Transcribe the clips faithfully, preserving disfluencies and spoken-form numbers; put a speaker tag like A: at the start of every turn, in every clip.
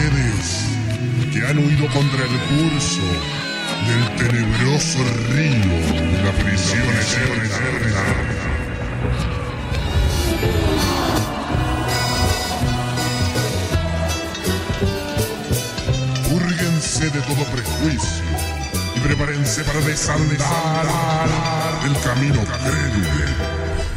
A: ustedes que han huido contra el curso del tenebroso río de la prisión eterna. Púrguense de todo prejuicio y prepárense para desandar el camino crédulo.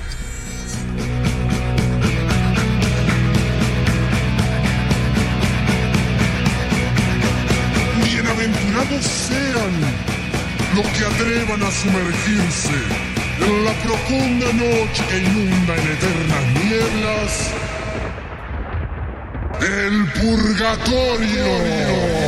A: Bienaventurados sean los que atrevan a sumergirse en la profunda noche que inunda en eternas nieblas el purgatorio.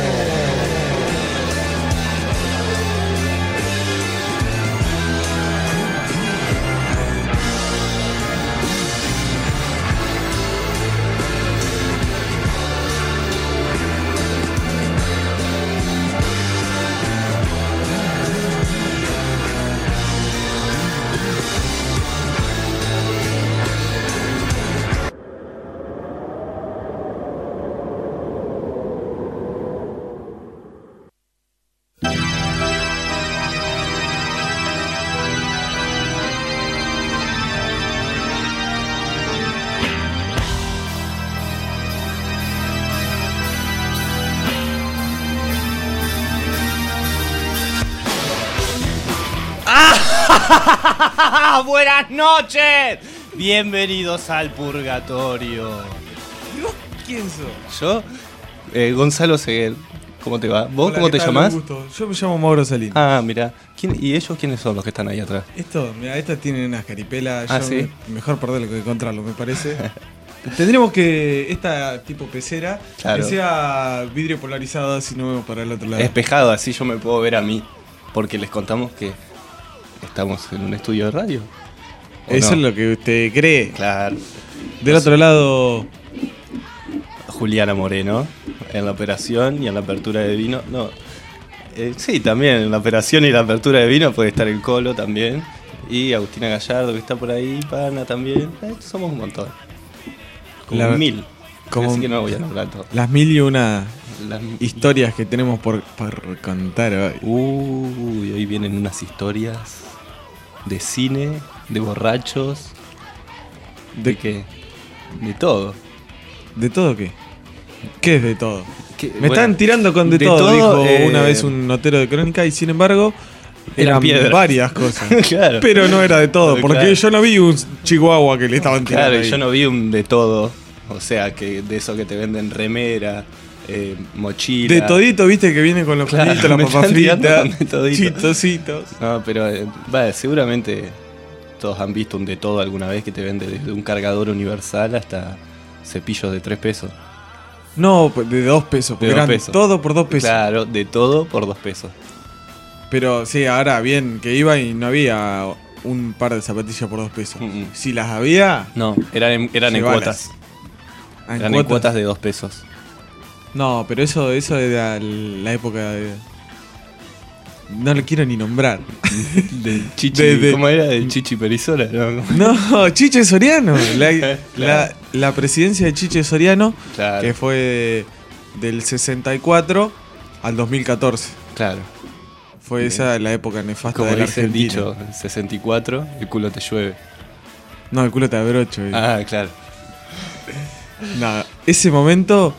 B: ¡Buenas noches! Bienvenidos al purgatorio.
C: ¿Y vos quién sos?
B: Yo, eh, Gonzalo Seguel. ¿Cómo te va? ¿Vos
C: Hola,
B: cómo te
C: tal?
B: llamás?
C: Un gusto. Yo me llamo Mauro Salín.
B: Ah, mira. ¿Quién, ¿Y ellos quiénes son los que están ahí atrás?
C: Esto, mira, estas tienen unas caripelas.
B: Ah,
C: yo
B: ¿sí?
C: me- mejor perderlo que encontrarlo, me parece. Tendremos que, esta tipo pecera,
B: Claro.
C: que sea vidrio polarizado, si no vemos para el otro lado.
B: Espejado, así yo me puedo ver a mí. Porque les contamos que estamos en un estudio de radio. ¿O
C: Eso
B: no?
C: es lo que usted cree.
B: Claro.
C: Del otro lado,
B: Juliana Moreno, en la operación y en la apertura de vino. No, eh, sí, también en la operación y la apertura de vino puede estar el Colo también. Y Agustina Gallardo, que está por ahí, Pana también. Eh, somos un montón. Como
C: La-
B: mil.
C: como-
B: Así que no voy a nombrar todo.
C: las mil y una
B: Las-
C: historias que tenemos por, por contar hoy.
B: Uy, hoy vienen unas historias de cine, de borrachos, de,
C: ¿De
B: qué, de todo.
C: ¿De todo qué? ¿Qué es de todo?
B: Que,
C: Me
B: bueno,
C: están tirando con de,
B: de
C: todo,
B: todo,
C: dijo
B: eh,
C: una vez un notero de crónica, y sin embargo
B: Eran
C: eran
B: piedras.
C: varias cosas.
B: Claro.
C: Pero no era de todo, porque
B: Claro.
C: yo no vi un chihuahua que le estaban tirando.
B: Claro, y
C: ahí.
B: yo no vi un de todo. O sea, que de eso que te venden remera, eh, mochila.
C: De todito, viste que viene con los
B: Claro,
C: juguitos, la
B: me
C: papa
B: están tirando
C: frita,
B: con de todito.
C: chistositos.
B: No, pero eh, va, seguramente todos han visto un de todo alguna vez que te vende desde un cargador universal hasta cepillos de tres pesos.
C: No, pues de dos pesos, porque
B: De dos
C: eran
B: pesos.
C: todo por dos pesos.
B: Claro, de todo por dos pesos.
C: Pero sí, ahora bien, que iba y no había un par de zapatillas por dos pesos.
B: Mm, mm.
C: Si las había,
B: No, eran en, eran en
C: Llevalas.
B: cuotas.
C: ¿en
B: Eran en
C: cuotas?
B: cuotas de dos pesos.
C: No, pero eso, eso era la época de... No lo quiero ni nombrar.
B: Del Chichi,
C: De- de-
B: ¿cómo era? Del Chichi Perisola, ¿no?
C: No, Chiche Soriano. La, la, la presidencia de Chiche Soriano,
B: Claro,
C: que fue del sesenta y cuatro al dos mil catorce.
B: claro.
C: Fue
B: Bien.
C: esa la época nefasta
B: Como
C: de la
B: dice el
C: Argentina.
B: dicho, el sesenta y cuatro, el culo te llueve.
C: No, el culo te abrocho. eh.
B: Ah, claro.
C: Nada, ese momento...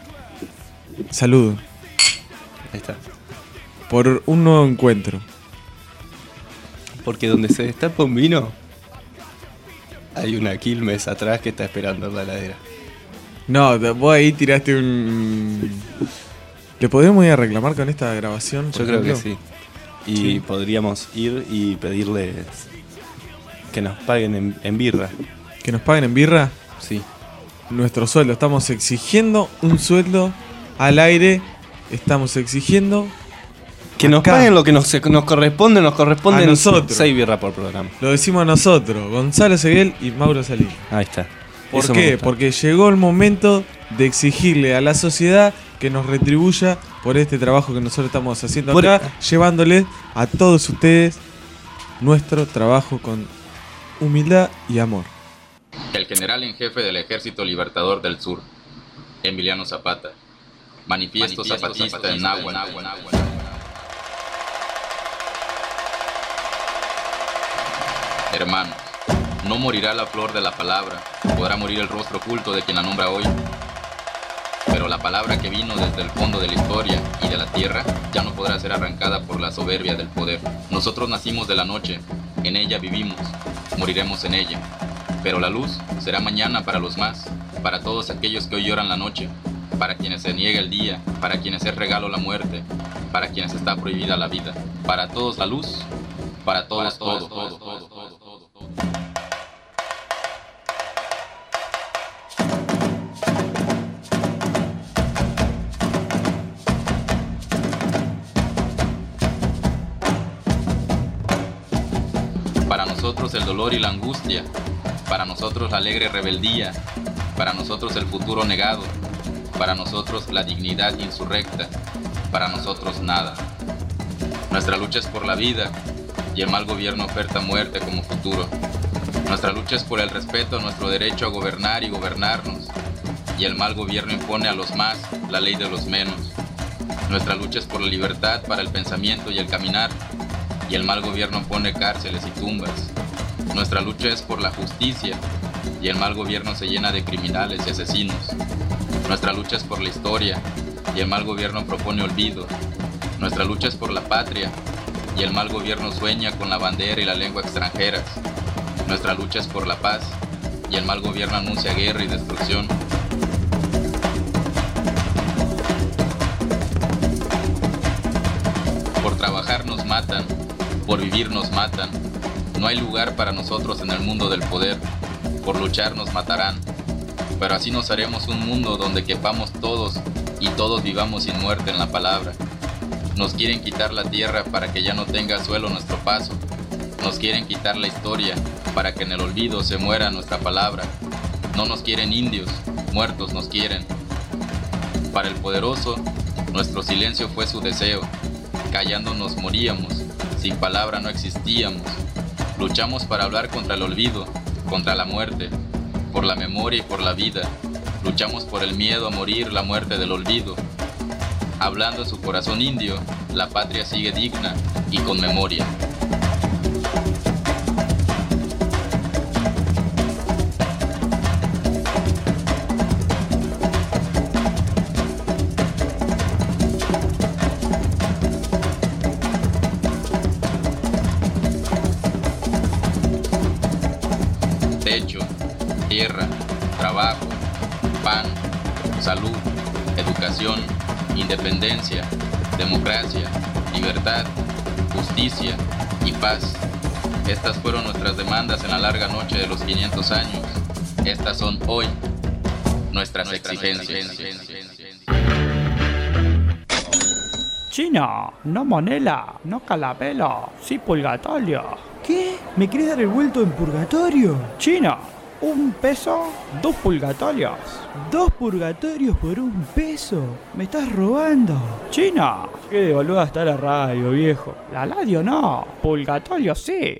C: Saludo
B: Ahí está.
C: por un nuevo encuentro.
B: Porque donde se destapa un vino, hay una Quilmes atrás que está esperando en la heladera.
C: No, te- vos ahí tiraste un... ¿Le podríamos ir a reclamar con esta grabación? por
B: Yo creo que
C: ejemplo?
B: sí. Y
C: Sí.
B: podríamos ir y pedirles que nos paguen en, en birra.
C: Que nos paguen en birra
B: Sí.
C: nuestro sueldo. Estamos exigiendo un sueldo al aire. Estamos exigiendo...
B: Que nos
C: acá.
B: paguen lo que nos, nos corresponde, nos corresponden
C: A nosotros.
B: seis birras por programa.
C: Lo decimos nosotros, Gonzalo Seguel y Mauro Salín.
B: Ahí está.
C: ¿Por
B: Eso me
C: qué?
B: gusta.
C: Porque llegó el momento de exigirle a la sociedad que nos retribuya por este trabajo que nosotros estamos haciendo
B: Por-
C: acá, llevándole a todos ustedes nuestro trabajo con humildad y amor.
D: El general en jefe del Ejército Libertador del Sur, Emiliano Zapata, Manifiesto Zapatista en náhuatl. Hermanos, no morirá la flor de la palabra, podrá morir el rostro oculto de quien la nombra hoy. Pero la palabra que vino desde el fondo de la historia y de la tierra ya no podrá ser arrancada por la soberbia del poder. Nosotros nacimos de la noche, en ella vivimos, moriremos en ella. Pero la luz será mañana para los más, para todos aquellos que hoy lloran la noche, para quienes se niega el día, para quienes es regalo la muerte, para quienes está prohibida la vida. Para todos la luz, para todos todo. todo, todo, todo. Para nosotros el dolor y la angustia, para nosotros la alegre rebeldía, para nosotros el futuro negado, para nosotros la dignidad insurrecta, para nosotros nada. Nuestra lucha es por la vida y el mal gobierno oferta muerte como futuro. Nuestra lucha es por el respeto a nuestro derecho a gobernar y gobernarnos, y el mal gobierno impone a los más la ley de los menos. Nuestra lucha es por la libertad para el pensamiento y el caminar, y el mal gobierno pone cárceles y tumbas. Nuestra lucha es por la justicia, y el mal gobierno se llena de criminales y asesinos. Nuestra lucha es por la historia, y el mal gobierno propone olvido. Nuestra lucha es por la patria, y el mal gobierno sueña con la bandera y la lengua extranjeras. Nuestra lucha es por la paz, y el mal gobierno anuncia guerra y destrucción. Por trabajar nos matan, por vivir nos matan. No hay lugar para nosotros en el mundo del poder. Por luchar nos matarán. Pero así nos haremos un mundo donde quepamos todos y todos vivamos sin muerte en la palabra. Nos quieren quitar la tierra para que ya no tenga suelo nuestro paso. Nos quieren quitar la historia para que en el olvido se muera nuestra palabra. No nos quieren indios, muertos nos quieren. Para el poderoso, nuestro silencio fue su deseo. Callando nos moríamos, sin palabra no existíamos. Luchamos para hablar contra el olvido, contra la muerte, por la memoria y por la vida. Luchamos por el miedo a morir, la muerte del olvido. Hablando su corazón indio, la patria sigue digna y con memoria. Techo, tierra, trabajo, pan, salud, educación, independencia, democracia, libertad, justicia y paz. Estas fueron nuestras demandas en la larga noche de los quinientos años. Estas son hoy nuestras exigencias.
E: Chino, no monela, no calapelo, sí purgatorio. ¿Qué? ¿Me querés dar el vuelto en purgatorio? Chino, un peso, dos purgatorios. ¿Dos purgatorios por un peso? ¿Me estás robando? Chino, qué de boluda está la radio, viejo. La radio no, purgatorio sí.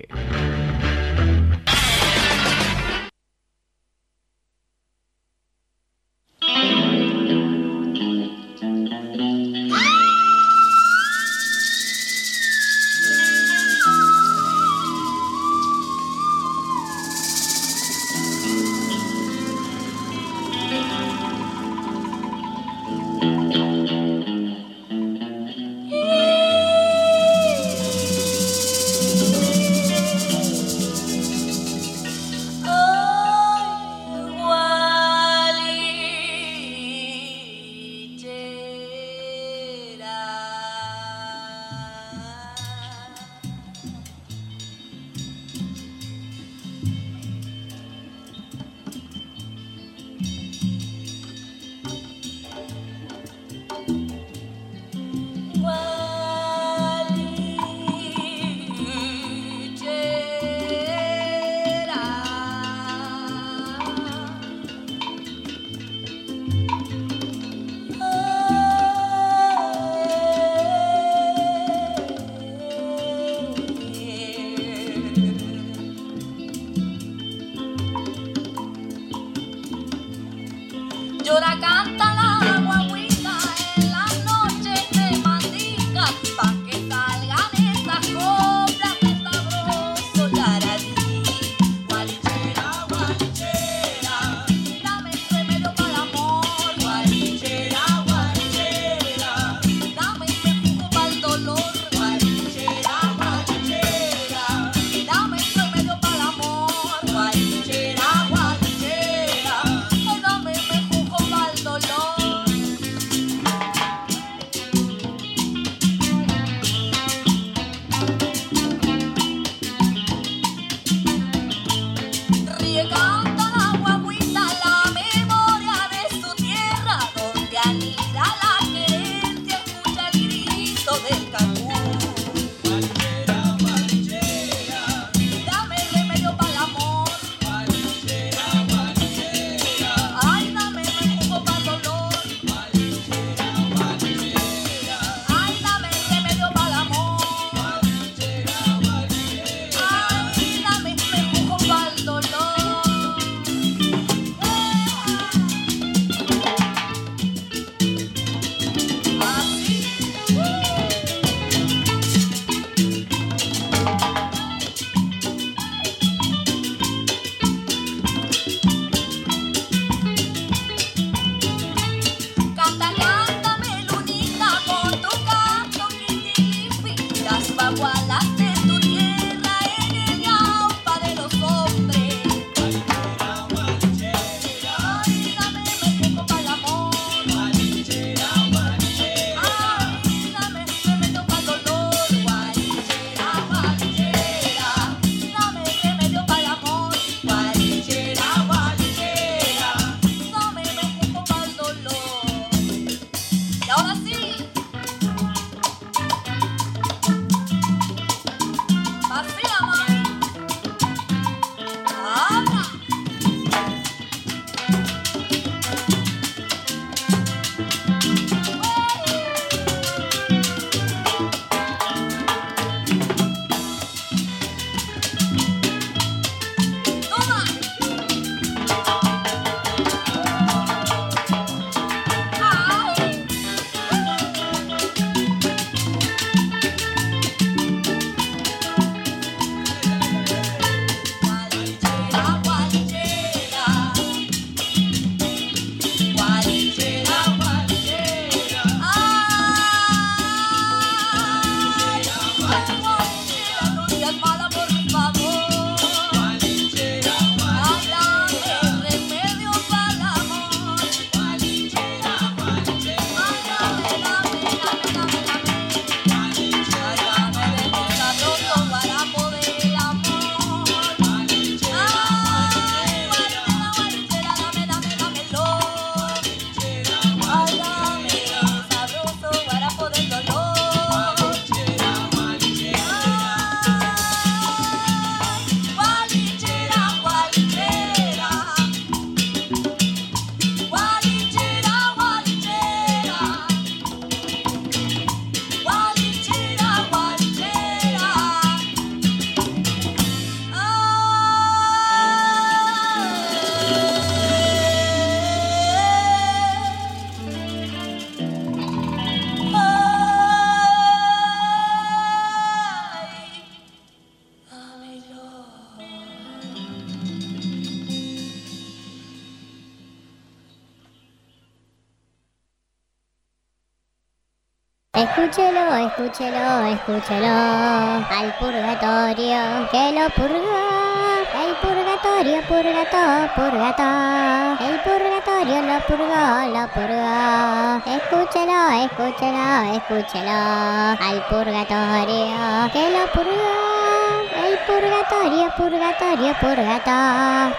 F: Escúchelo, escúchelo, escúchelo. Al purgatorio que lo purgó. El purgatorio, purgato, purgato. El purgatorio lo purgó, lo purgó. Escúchelo, escúchelo, escúchelo. Al purgatorio que lo purgó. El purgatorio, purgatorio, purgato.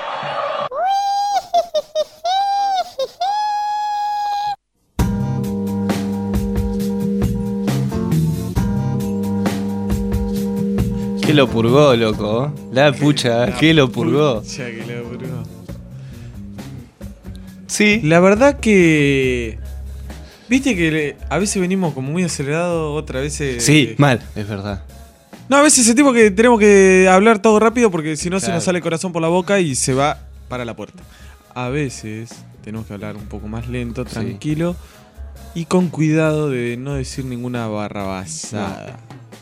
B: ¿Qué lo purgó, loco? La pucha, ¿qué lo purgó?
C: Pucha, que lo purgó.
B: Sí.
C: La verdad que... Viste que le- a veces venimos como muy acelerados, otras veces...
B: Sí, mal, es verdad.
C: No, a veces sentimos que tenemos que hablar todo rápido porque si no se
B: Claro.
C: nos sale el corazón por la boca y se va para la puerta. A veces tenemos que hablar un poco más lento,
B: Sí.
C: tranquilo y con cuidado de no decir ninguna barrabasada.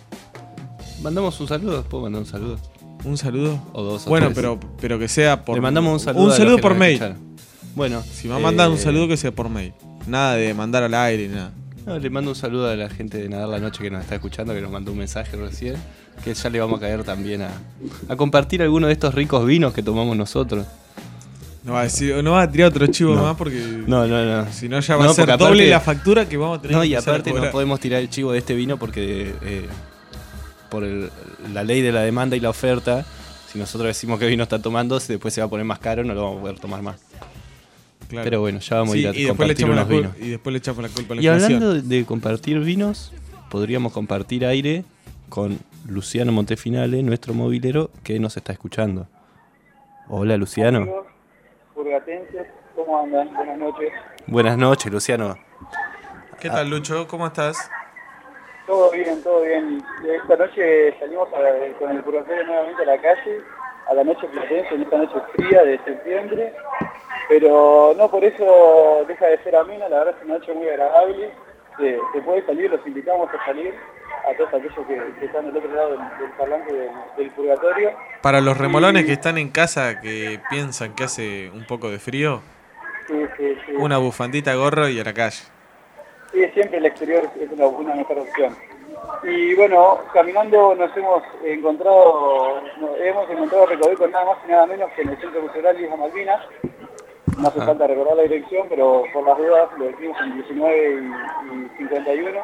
B: ¿Mandamos un saludo? ¿Puedo mandar un saludo?
C: ¿Un saludo?
B: O dos o
C: Bueno,
B: tres.
C: pero, pero que sea por...
B: Le mandamos un saludo.
C: Un
B: a los
C: saludo
B: que
C: por
B: nos
C: mail.
B: escucharon. Bueno.
C: Si me mandan un
B: eh,
C: saludo que sea por mail. Nada de mandar al aire, nada.
B: No, le mando un saludo a la gente de Nadar la Noche que nos está escuchando, que nos mandó un mensaje recién. Que ya le vamos a caer también a, a compartir algunos de estos ricos vinos que tomamos nosotros.
C: No va a decir, no va a tirar otro chivo
B: No.
C: más porque...
B: No, no, no.
C: Si no ya va
B: No,
C: a ser
B: porque
C: doble
B: aparte-
C: la factura que vamos a tener
B: No,
C: que
B: y
C: empezar a
B: aparte no
C: cobrar.
B: podemos tirar el chivo de este vino porque eh, por el- la ley de la demanda y la oferta, si nosotros decimos que vino está tomando, si después se va a poner más caro, no lo vamos a poder tomar más.
C: Claro.
B: Pero bueno, ya vamos
C: Sí,
B: a ir a
C: y después, le
B: compartir
C: echamos la
B: unos
C: cul-
B: vinos.
C: y después le echamos la culpa a la
B: Y
C: inflación.
B: hablando de compartir vinos, podríamos compartir aire con Luciano Montefinale, nuestro movilero, que nos está escuchando. Hola, Luciano.
G: Amigos purgatenses, ¿cómo andan? Buenas noches.
B: Buenas noches, Luciano.
C: ¿Qué tal, Lucho? ¿Cómo estás?
G: Todo bien, todo bien. Esta noche salimos a- con el purgatorio nuevamente a la calle, a la noche platense, en esta noche fría de septiembre, pero no por eso deja de ser amena, la verdad es una noche muy agradable. Se, se puede salir, los invitamos a salir, a todos aquellos que, que están del otro lado del, del parlante del, del purgatorio.
C: Para los remolones
G: Y-
C: que están en casa que piensan que hace un poco de frío,
G: Sí, sí, sí.
C: una bufandita, gorro y a la calle.
G: Sí, siempre el exterior es una, una mejor opción. Y bueno, caminando nos hemos encontrado, nos hemos encontrado recorrido con nada más y nada menos que en el Centro Cultural Islas Malvinas. No hace
C: Ajá.
G: falta recordar la dirección, pero por las dudas lo decimos en diecinueve y, y cincuenta y uno.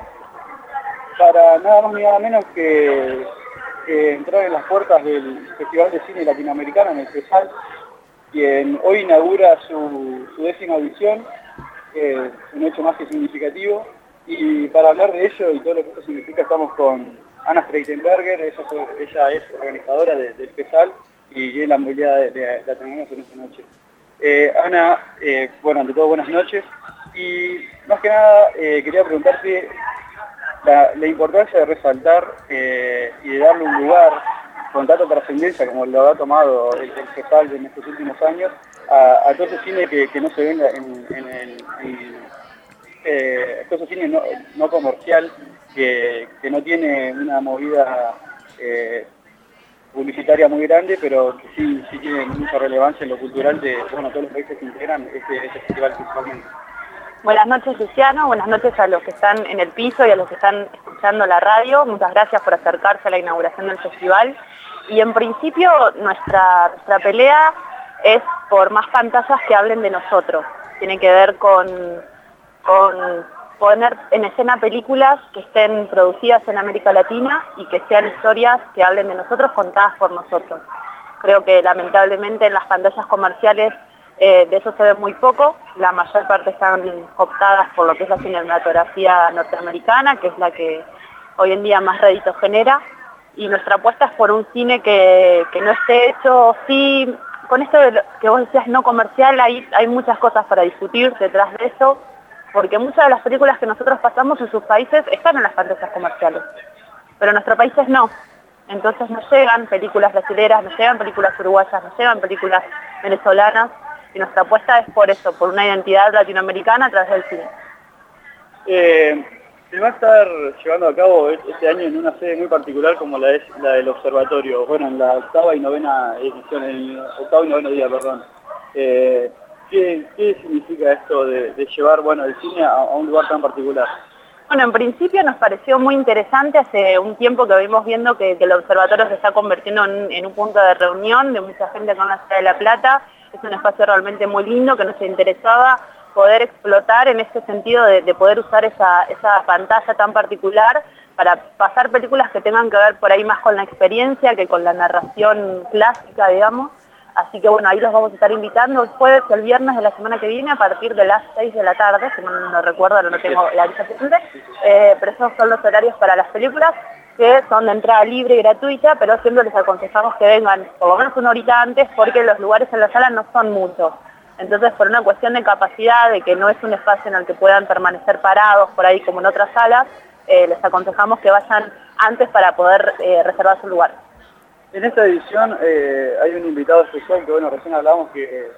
G: Para nada más ni nada menos que, que entrar en las puertas del Festival de Cine Latinoamericano en el FESAL, quien hoy inaugura su, su décima edición, que es un hecho más que significativo. Y para hablar de ello y todo lo que esto significa, estamos con Ana Streitenberger, ella, es- ella es organizadora de- del FESAL y tiene la movilidad de, de, la tenemos en esta noche. Eh, Ana, eh, bueno, ante todo buenas noches. Y más que nada eh, quería preguntarte la, la importancia de resaltar eh, y de darle un lugar con tanta trascendencia como lo ha tomado el, el FESAL en estos últimos años a, a todo ese cine que, que no se ve en, en, en el... en, eh, todo ese cine no, no comercial que, que no tiene una movida eh, publicitaria muy grande, pero que sí, sí tiene mucha relevancia en lo cultural de bueno, todos los países que integran este, este festival principalmente.
H: Buenas noches, Luciano. Buenas noches a los que están en el piso y a los que están escuchando la radio. Muchas gracias por acercarse a la inauguración del festival. Y en principio nuestra, nuestra pelea es por más pantallas que hablen de nosotros. Tiene que ver con, con poner en escena películas que estén producidas en América Latina y que sean historias que hablen de nosotros contadas por nosotros. Creo que lamentablemente en las pantallas comerciales eh, de eso se ve muy poco. La mayor parte están cooptadas por lo que es la cinematografía norteamericana, que es la que hoy en día más rédito genera. Y nuestra apuesta es por un cine que, que no esté hecho, sí, con esto de lo que vos decías no comercial, hay, hay muchas cosas para discutir detrás de eso, porque muchas de las películas que nosotros pasamos en sus países están en las pantallas comerciales, pero en nuestros países no. Entonces nos llegan películas brasileras, nos llegan películas uruguayas, nos llegan películas venezolanas, y nuestra apuesta es por eso, por una identidad latinoamericana a través del cine.
G: Eh, se va a estar llevando a cabo este año en una sede muy particular como la es la del Observatorio, bueno, en la octava y novena edición, en el octavo y noveno día, perdón. Eh, ¿qué, ¿Qué significa esto de, de llevar bueno, el cine a, a un lugar tan particular?
H: Bueno, en principio nos pareció muy interesante, hace un tiempo que venimos viendo que, que el observatorio se está convirtiendo en, en un punto de reunión de mucha gente acá en la ciudad de La Plata. Es un espacio realmente muy lindo que nos interesaba poder explotar en este sentido de, de poder usar esa, esa pantalla tan particular para pasar películas que tengan que ver por ahí más con la experiencia que con la narración clásica, digamos. Así que bueno, ahí los vamos a estar invitando el jueves o el viernes de la semana que viene a partir de las seis de la tarde, si no lo recuerdo, no tengo la lista presente, eh, pero esos son los horarios para las películas, que son de entrada libre y gratuita, pero siempre les aconsejamos que vengan por lo menos una horita antes porque los lugares en la sala no son muchos. Entonces, por una cuestión de capacidad, de que no es un espacio en el que puedan permanecer parados por ahí como en otras salas, eh, les aconsejamos que vayan antes para poder eh, reservar su lugar.
G: En esta edición eh, hay un invitado especial que, bueno, recién hablábamos que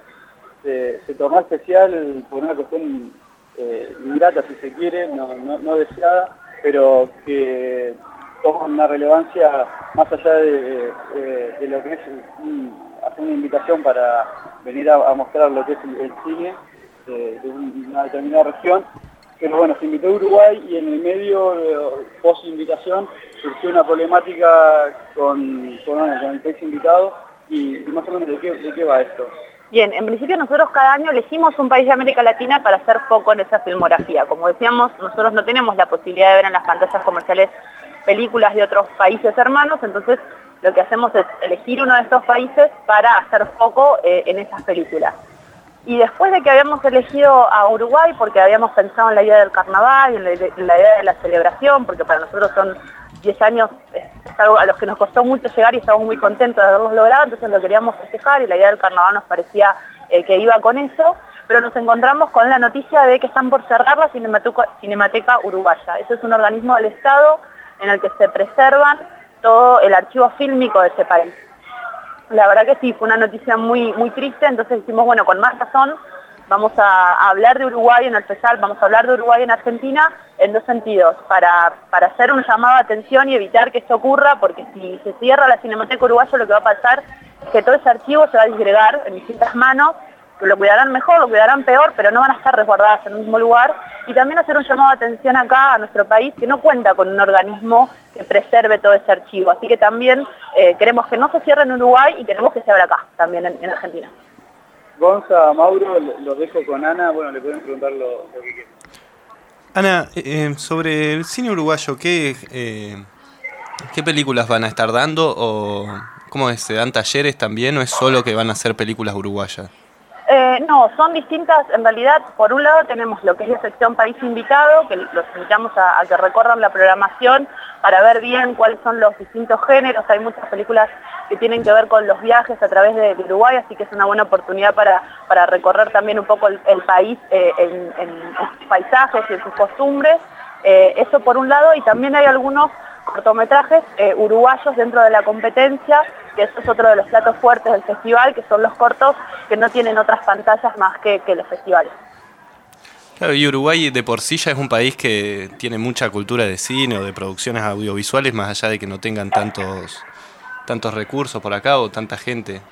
G: eh, se tornó especial por una cuestión eh, ingrata, si se quiere, no, no, no deseada, pero que toma una relevancia más allá de, de, de lo que es un, hacer una invitación para venir a, a mostrar lo que es el, el cine de, de una determinada región. Pero bueno, se invitó a Uruguay y en el medio, eh, post invitación, surgió una problemática con, con, bueno, con el país invitado y, y más o menos de qué, de qué va esto.
H: Bien, en principio nosotros cada año elegimos un país de América Latina para hacer foco en esa filmografía. Como decíamos, nosotros no tenemos la posibilidad de ver en las pantallas comerciales películas de otros países hermanos, entonces lo que hacemos es elegir uno de estos países para hacer foco eh, en esas películas. Y después de que habíamos elegido a Uruguay, porque habíamos pensado en la idea del carnaval, en la, en la idea de la celebración, porque para nosotros son diez años, es algo a los que nos costó mucho llegar y estamos muy contentos de haberlos logrado, entonces lo queríamos festejar y la idea del carnaval nos parecía eh, que iba con eso, pero nos encontramos con la noticia de que están por cerrar la Cinemateca, Cinemateca Uruguaya. Eso es un organismo del Estado en el que se preservan todo el archivo fílmico de ese país. La verdad que sí, fue una noticia muy, muy triste, entonces dijimos, bueno, con más razón vamos a, a hablar de Uruguay en el especial, vamos a hablar de Uruguay en Argentina en dos sentidos, para, para hacer un llamado de atención y evitar que esto ocurra, porque si se cierra la Cinemateca Uruguaya lo que va a pasar es que todo ese archivo se va a disgregar en distintas manos, que lo cuidarán mejor, lo cuidarán peor, pero no van a estar resguardadas en el mismo lugar, y también hacer un llamado de atención acá a nuestro país, que no cuenta con un organismo que preserve todo ese archivo, así que también eh, queremos que no se cierre en Uruguay y queremos que se abra acá, también en, en Argentina.
G: Gonza, Mauro, los dejo con Ana, bueno, le pueden preguntar lo, lo que quieran.
B: Ana, eh, sobre el cine uruguayo, ¿qué, eh, ¿qué películas van a estar dando? ¿O cómo es? ¿Se dan talleres también o es solo que van a hacer películas uruguayas?
H: Eh, no, son distintas, en realidad, por un lado tenemos lo que es la sección País Invitado, que los invitamos a, a que recorran la programación para ver bien cuáles son los distintos géneros. Hay muchas películas que tienen que ver con los viajes a través de, de Uruguay, así que es una buena oportunidad para, para recorrer también un poco el, el país eh, en, en, en sus paisajes y en sus costumbres. Eh, eso por un lado, y también hay algunos cortometrajes eh, uruguayos dentro de la competencia, que eso es otro de los platos fuertes del festival, que son los cortos que no tienen otras pantallas más que, que los festivales.
B: Claro, y Uruguay de por sí ya es un país que tiene mucha cultura de cine o de producciones audiovisuales, más allá de que no tengan tantos, tantos recursos por acá o tanta gente.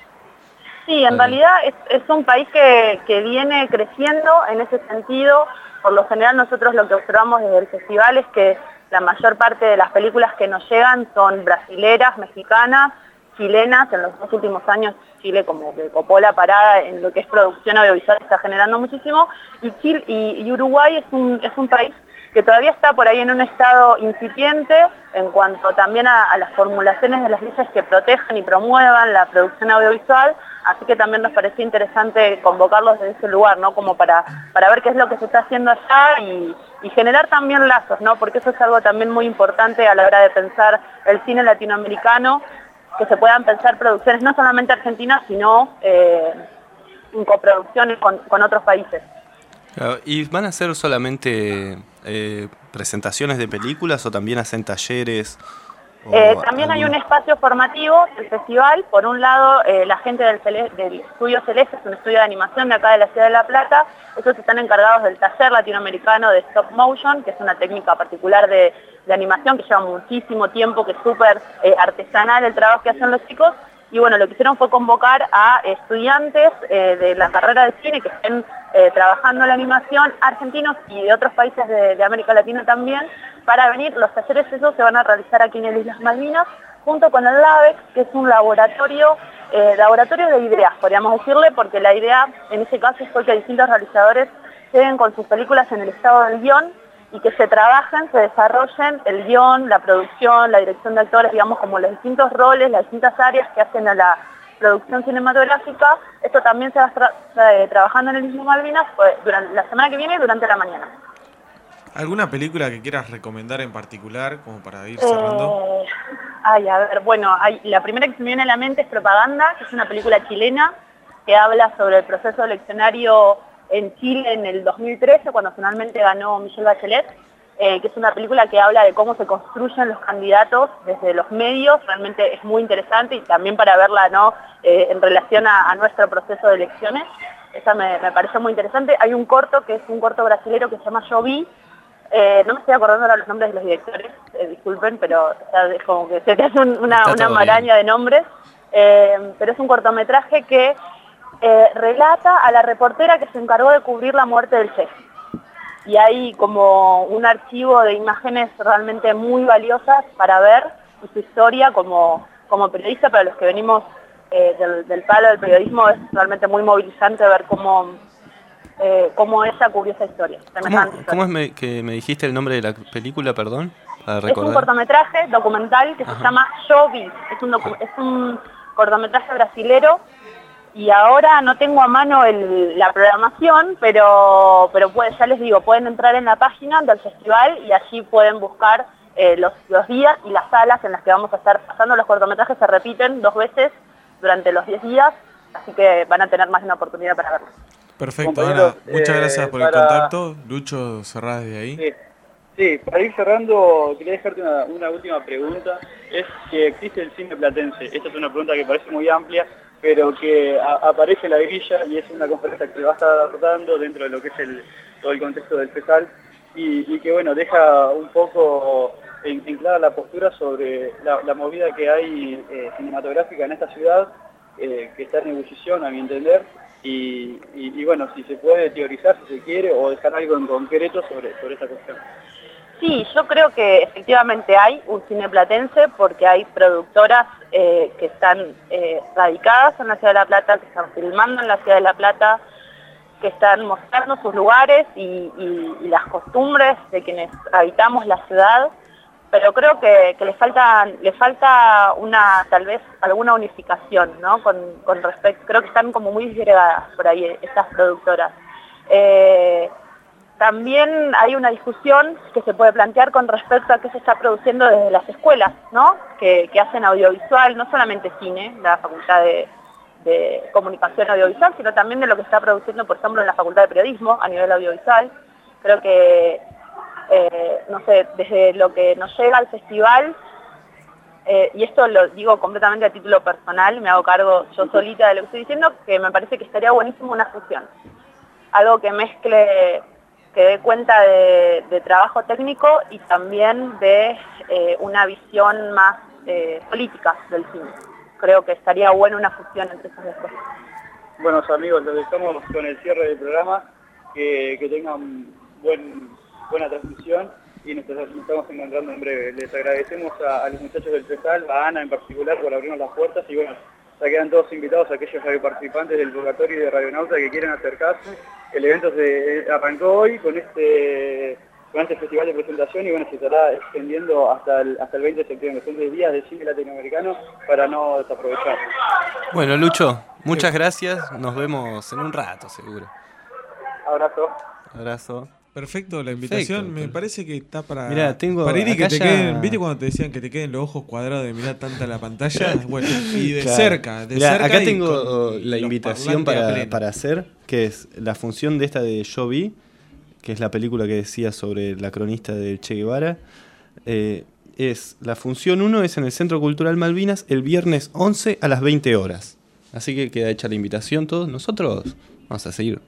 H: Sí, en realidad es, es un país que, que viene creciendo en ese sentido. Por lo general nosotros lo que observamos desde el festival es que la mayor parte de las películas que nos llegan son brasileras, mexicanas, chilenas. En los dos últimos años Chile como que copó la parada en lo que es producción audiovisual, está generando muchísimo. Y, Chile, y, y Uruguay es un, es un país que todavía está por ahí en un estado incipiente en cuanto también a, a las formulaciones de las leyes que protejan y promuevan la producción audiovisual, así que también nos parecía interesante convocarlos desde ese lugar, ¿no? Como para, para ver qué es lo que se está haciendo allá y, y generar también lazos, ¿no? Porque eso es algo también muy importante a la hora de pensar el cine latinoamericano, que se puedan pensar producciones no solamente argentinas, sino eh, en coproducciones con, con otros países.
B: Claro, ¿y van a hacer solamente eh, presentaciones de películas o también hacen talleres?
H: Eh, también hay un espacio formativo del festival. Por un lado, eh, la gente del, Cele del Estudio Celeste, es un estudio de animación de acá de la ciudad de La Plata. Ellos están encargados del taller latinoamericano de stop motion, que es una técnica particular de, de animación que lleva muchísimo tiempo, que es súper eh, artesanal el trabajo que hacen los chicos. y bueno, lo que hicieron fue convocar a estudiantes eh, de la carrera de cine que estén eh, trabajando en la animación, argentinos y de otros países de, de América Latina también, para venir. Los talleres esos se van a realizar aquí en el Islas Malvinas, junto con el LABEX, que es un laboratorio, eh, laboratorio de ideas, podríamos decirle, porque la idea en ese caso fue que distintos realizadores lleguen con sus películas en el estado del guión y que se trabajen, se desarrollen el guión, la producción, la dirección de actores, digamos, como los distintos roles, las distintas áreas que hacen a la producción cinematográfica. Esto también se va a estar eh, trabajando en el mismo Malvinas pues, durante la semana que viene y durante la mañana.
C: ¿Alguna película que quieras recomendar en particular, como para ir cerrando?
H: Eh, ay, a ver, bueno, hay, la primera que se me viene a la mente es Propaganda, que es una película chilena que habla sobre el proceso eleccionario en Chile en el dos mil trece, cuando finalmente ganó Michelle Bachelet, eh, que es una película que habla de cómo se construyen los candidatos desde los medios. Realmente es muy interesante y también para verla, ¿no?, eh, en relación a, a nuestro proceso de elecciones. Esa me, me parece muy interesante. Hay un corto que es un corto brasilero que se llama Yo Vi. Eh, no me estoy acordando ahora los nombres de los directores, eh, disculpen, pero o sea, es como que se te hace un, una, una maraña de nombres. Eh, pero es un cortometraje que eh, relata a la reportera que se encargó de cubrir la muerte del Che. Y hay como un archivo de imágenes realmente muy valiosas para ver, y su historia como, como periodista, para los que venimos eh, del, del palo del periodismo, es realmente muy movilizante ver cómo, eh, cómo ella cubrió esa historia.
B: ¿Cómo, ¿Cómo es me, que me dijiste el nombre de la película, perdón? Para recordar.
H: Es un cortometraje documental que Ajá. se llama Yo Vi. Es un, docu es un cortometraje brasilero. Y ahora no tengo a mano el, la programación, pero, pero puede, ya les digo, pueden entrar en la página del festival y allí pueden buscar eh, los, los días y las salas en las que vamos a estar pasando. Los cortometrajes se repiten dos veces durante los diez días, así que van a tener más de una oportunidad para verlos.
C: Perfecto, Ana, muchas eh, gracias por para... el contacto. Lucho, cerrás desde ahí.
G: Sí. Sí, para ir cerrando, quería dejarte una, una última pregunta. Es que existe el cine platense. Esta es una pregunta que parece muy amplia, pero que a, aparece en la grilla y es una conferencia que va a estar dando dentro de lo que es el, todo el contexto del FESAL y, y que bueno, deja un poco en, en clara la postura sobre la, la movida que hay eh, cinematográfica en esta ciudad, eh, que está en ebullición a mi entender, y, y, y bueno, si se puede teorizar, si se quiere, o dejar algo en concreto sobre, sobre esta cuestión.
H: Sí, yo creo que efectivamente hay un cine platense porque hay productoras eh, que están eh, radicadas en la Ciudad de La Plata, que están filmando en la Ciudad de La Plata, que están mostrando sus lugares y, y, y las costumbres de quienes habitamos la ciudad, pero creo que, que les falta, les falta una, tal vez alguna unificación, ¿no? Con, con respecto, creo que están como muy disgregadas por ahí estas productoras. Eh, También hay una discusión que se puede plantear con respecto a qué se está produciendo desde las escuelas, ¿no? Que, que hacen audiovisual, no solamente cine, la Facultad de, de Comunicación Audiovisual, sino también de lo que está produciendo, por ejemplo, en la Facultad de Periodismo a nivel audiovisual. Creo que, eh, no sé, desde lo que nos llega al festival, eh, y esto lo digo completamente a título personal, me hago cargo yo solita de lo que estoy diciendo, que me parece que estaría buenísimo una fusión. Algo que mezcle, que dé cuenta de, de trabajo técnico y también de eh, una visión más eh, política del cine. Creo que estaría bueno una fusión entre esas dos cosas.
G: Bueno, amigos, los dejamos con el cierre del programa, que, que tengan buen, buena transmisión y nos estamos encontrando en breve. Les agradecemos a, a los muchachos del FESAL, a Ana en particular, por abrirnos las puertas y bueno, ya quedan todos invitados a aquellos participantes del Purgatorio y de Radionauta que quieren acercarse. El evento se arrancó hoy con este, con este festival de presentación y bueno, se estará extendiendo hasta el, hasta el veinte de septiembre. Son diez días de cine latinoamericano para no desaprovechar.
B: Bueno, Lucho, muchas gracias. Nos vemos en un rato, seguro.
G: Abrazo.
B: Abrazo.
C: Perfecto, la invitación Perfecto. Me parece que está para,
B: Mirá, tengo
C: para ir y que te
B: ya...
C: queden. ¿Viste cuando te decían que te queden los ojos cuadrados de mirar tanta la pantalla? Bueno, y de
B: claro.
C: cerca, de
B: Mirá,
C: cerca.
B: Acá tengo la invitación para, para hacer, que es la función de esta de Yo Vi, que es la película que decía sobre la cronista del Che Guevara. Eh, es la función uno es en el Centro Cultural Malvinas el viernes once a las veinte horas. Así que queda hecha la invitación todos. Nosotros vamos a seguir.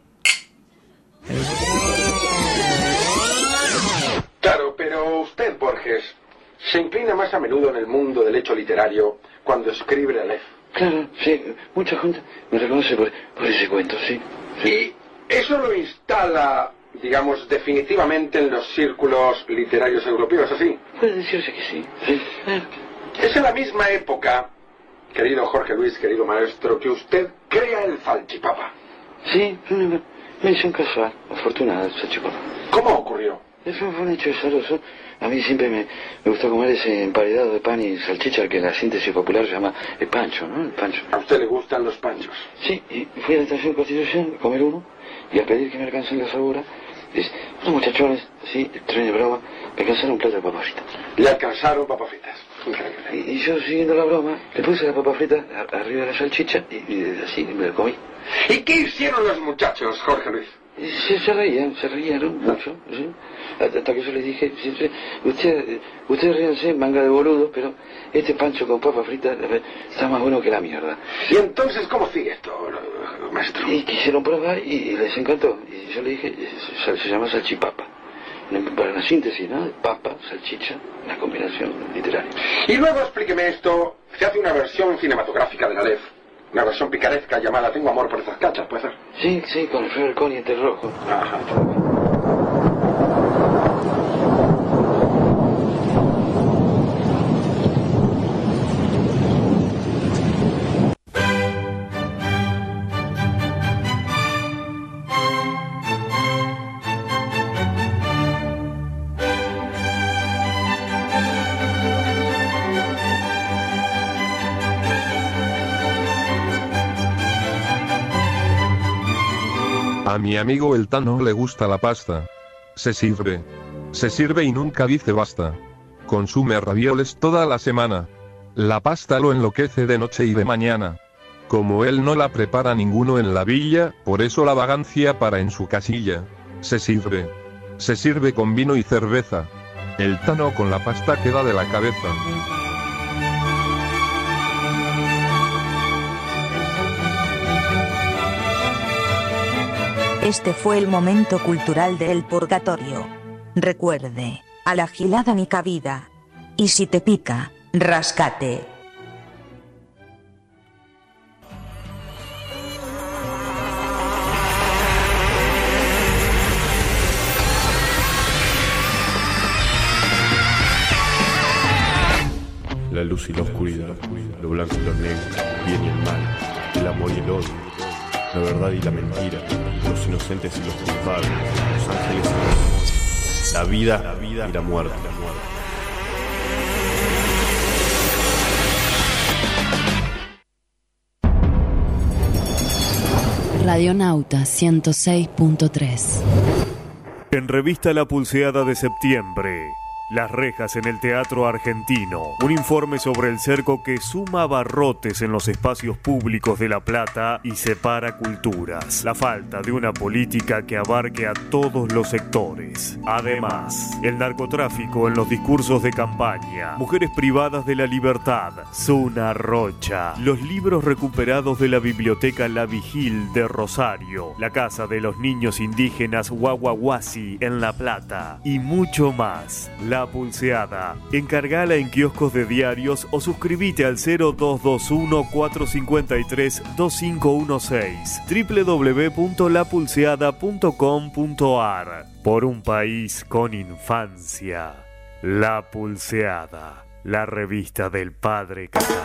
I: Claro, pero usted, Borges, se inclina más a menudo en el mundo del hecho literario cuando escribe la Aleph.
J: Claro, sí, mucha gente me reconoce por, por ese cuento, sí, sí.
I: Y eso lo instala, digamos, definitivamente en los círculos literarios europeos, ¿así?
J: Puede decirse que sí, sí.
I: Es en la misma época, querido Jorge Luis, querido maestro, que usted crea el salchipapa.
J: Sí, una mención casual, afortunada, el salchipapa.
I: ¿Cómo ocurrió?
J: Eso fue un hecho azaroso. A mí siempre me, me gustó comer ese emparedado de pan y salchicha que la síntesis popular se llama el pancho, ¿no? El pancho.
I: ¿A usted le gustan los panchos?
J: Sí, y fui a la estación Constitución a comer uno y al pedir que me alcancen la sabora, dice, unos muchachones, sí, tren de broma, me alcanzaron un plato de papas fritas.
I: Le alcanzaron papas fritas.
J: Y, y yo, siguiendo la broma, le puse la papa frita a, arriba de la salchicha y, y así me la comí.
I: ¿Y qué hicieron los muchachos, Jorge Luis?
J: Y se, se reían, se reían mucho, ¿sí? Hasta que yo les dije, siempre, usted, ustedes ríanse, manga de boludo, pero este pancho con papa frita está más bueno que la mierda.
I: ¿Y entonces cómo sigue esto, maestro?
J: Y quisieron probar y, y les encantó. Y yo le dije, se, se llama salchipapa. Para la síntesis, ¿no? Papa, salchicha, una combinación literaria.
I: Y luego explíqueme esto, se hace una versión cinematográfica de la L E F. Una versión picaresca llamada Tengo amor por esas cachas, ¿puede ser?
J: Sí, sí, con el Ferracón y el rojo.
I: Ajá.
K: A mi amigo el Tano le gusta la pasta. Se sirve. Se sirve y nunca dice basta. Consume ravioles toda la semana. La pasta lo enloquece de noche y de mañana. Como él no la prepara ninguno en la villa, por eso la vagancia para en su casilla. Se sirve. Se sirve con vino y cerveza. El Tano con la pasta queda de la cabeza.
L: Este fue el momento cultural de El Purgatorio. Recuerde, a la gilada ni cabida. Y si te pica, rascate.
M: La luz y la oscuridad, lo blanco y lo negro, el bien y el mal, el amor y el odio. La verdad y la mentira, los inocentes y los culpables, los ángeles y los demonios, la vida, la vida y la muerte.
N: Radionauta ciento seis punto tres.
O: En revista La Pulseada de septiembre. Las rejas en el teatro argentino. Un informe sobre el cerco que suma abarrotes en los espacios públicos de La Plata y separa culturas. La falta de una política que abarque a todos los sectores. Además, el narcotráfico en los discursos de campaña. Mujeres privadas de la libertad. Zuna Rocha. Los libros recuperados de la biblioteca La Vigil de Rosario. La casa de los niños indígenas Guaguaguasi en La Plata. Y mucho más. La Pulseada. Encargala en kioscos de diarios o suscríbete al cero dos dos uno, cuatro cinco tres, dos cinco uno seis. doble u doble u doble u punto la pulseada punto com punto a r. Por un país con infancia. La Pulseada. La revista del padre Cacá.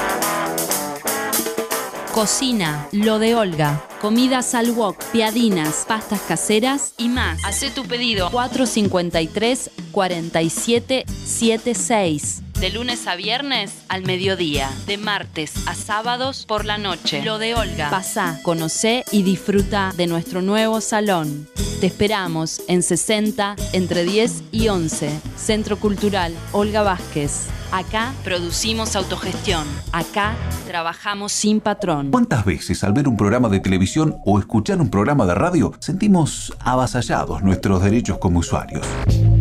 N: Cocina, lo de Olga, comidas al wok, piadinas, pastas caseras y más. Hacé tu pedido cuatro cinco tres, cuatro siete siete seis. De lunes a viernes al mediodía, de martes a sábados por la noche. Lo de Olga. Pasá, conocé y disfruta de nuestro nuevo salón. Te esperamos en sesenta, entre diez y once. Centro Cultural Olga Vázquez. Acá producimos autogestión. Acá trabajamos sin patrón.
P: ¿Cuántas veces al ver un programa de televisión o escuchar un programa de radio sentimos avasallados nuestros derechos como usuarios?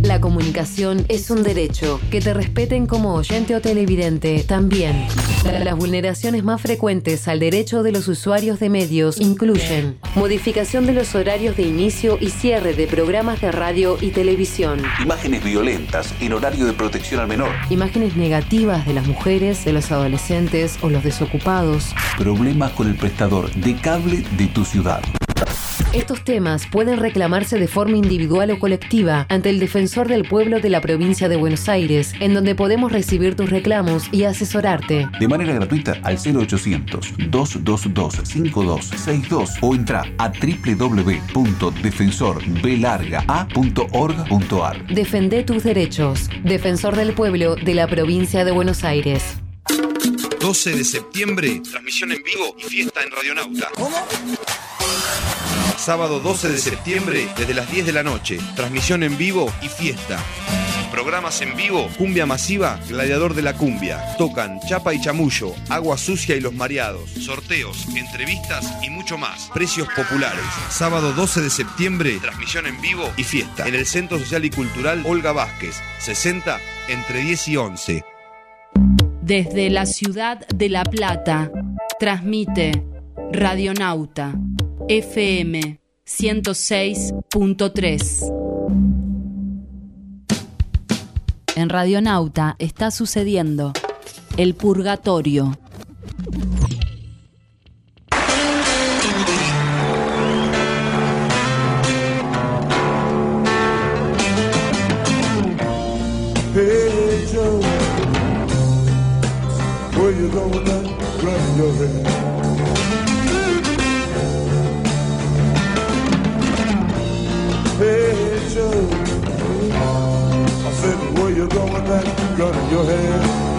Q: La comunicación es un derecho. Que te respeten como oyente o televidente también. Las vulneraciones más frecuentes al derecho de los usuarios de medios incluyen modificación de los horarios de inicio y cierre de programas de radio y televisión,
P: Imágenes violentas en horario de protección al menor.
Q: imágenes negativas de las mujeres, de los adolescentes o los desocupados.
P: Problemas con el prestador de cable de tu ciudad.
Q: Estos temas pueden reclamarse de forma individual o colectiva ante el Defensor del Pueblo de la Provincia de Buenos Aires, en donde podemos recibir tus reclamos y asesorarte.
P: De manera gratuita al cero ochocientos, dos dos dos, cinco dos seis dos o entra a doble u doble u doble u punto defensor b larga a punto org punto a r.
Q: Defendé tus derechos. Defensor del Pueblo de la Provincia de Buenos Aires.
R: doce de septiembre, transmisión en vivo y fiesta en Radionauta. ¿Cómo? Sábado doce de septiembre, desde las diez de la noche, transmisión en vivo y fiesta. Programas en vivo, Cumbia Masiva, Gladiador de la Cumbia. Tocan Chapa y Chamullo, Agua Sucia y Los Mareados. Sorteos, entrevistas y mucho más. Precios populares. Sábado doce de septiembre, transmisión en vivo y fiesta. En el Centro Social y Cultural Olga Vázquez, sesenta, entre diez y once.
N: Desde la ciudad de La Plata, transmite Radionauta F M ciento seis punto tres. En Radionauta está sucediendo El Purgatorio.
S: Hey Joe, where you going now? Running your head. Hey Joe, I said where you going now? Running your head.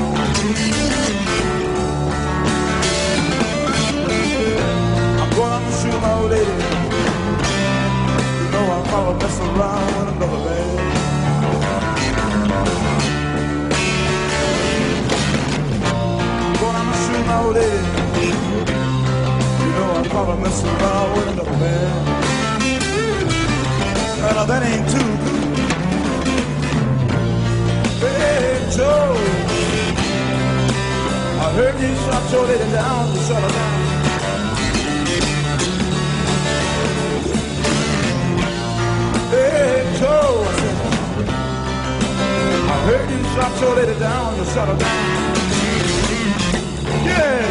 S: I'm going to shoot my old lady. You know I'm gonna mess around with another man. My old lady, you know I'm probably messing around with another man. Well, that ain't too good. Hey Joe, I heard you shot your lady down to shut her down. Hey Joe, I said, I heard you shot your lady down to shut her down. Yeah.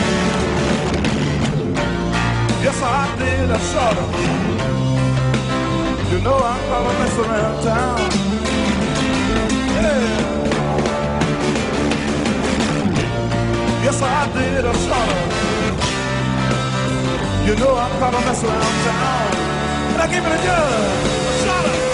S: Yes, I did, I shot her. You know I'm gonna mess around town. Yeah. Yes, I did, I shot her. You know I'm gonna mess around town. And I give it a judge. I shot her.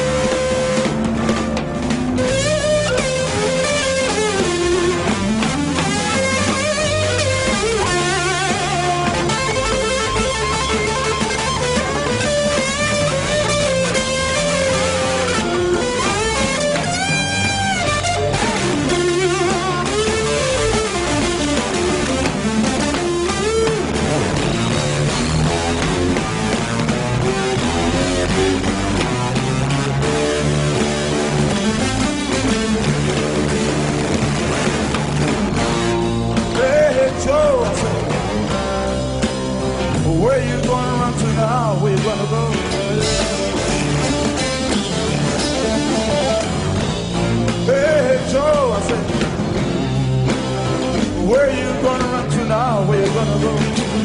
S: Joe, I said, where you gonna run to now? Where you gonna go? Hey Joe, I said, where you gonna run to now? Where you gonna go?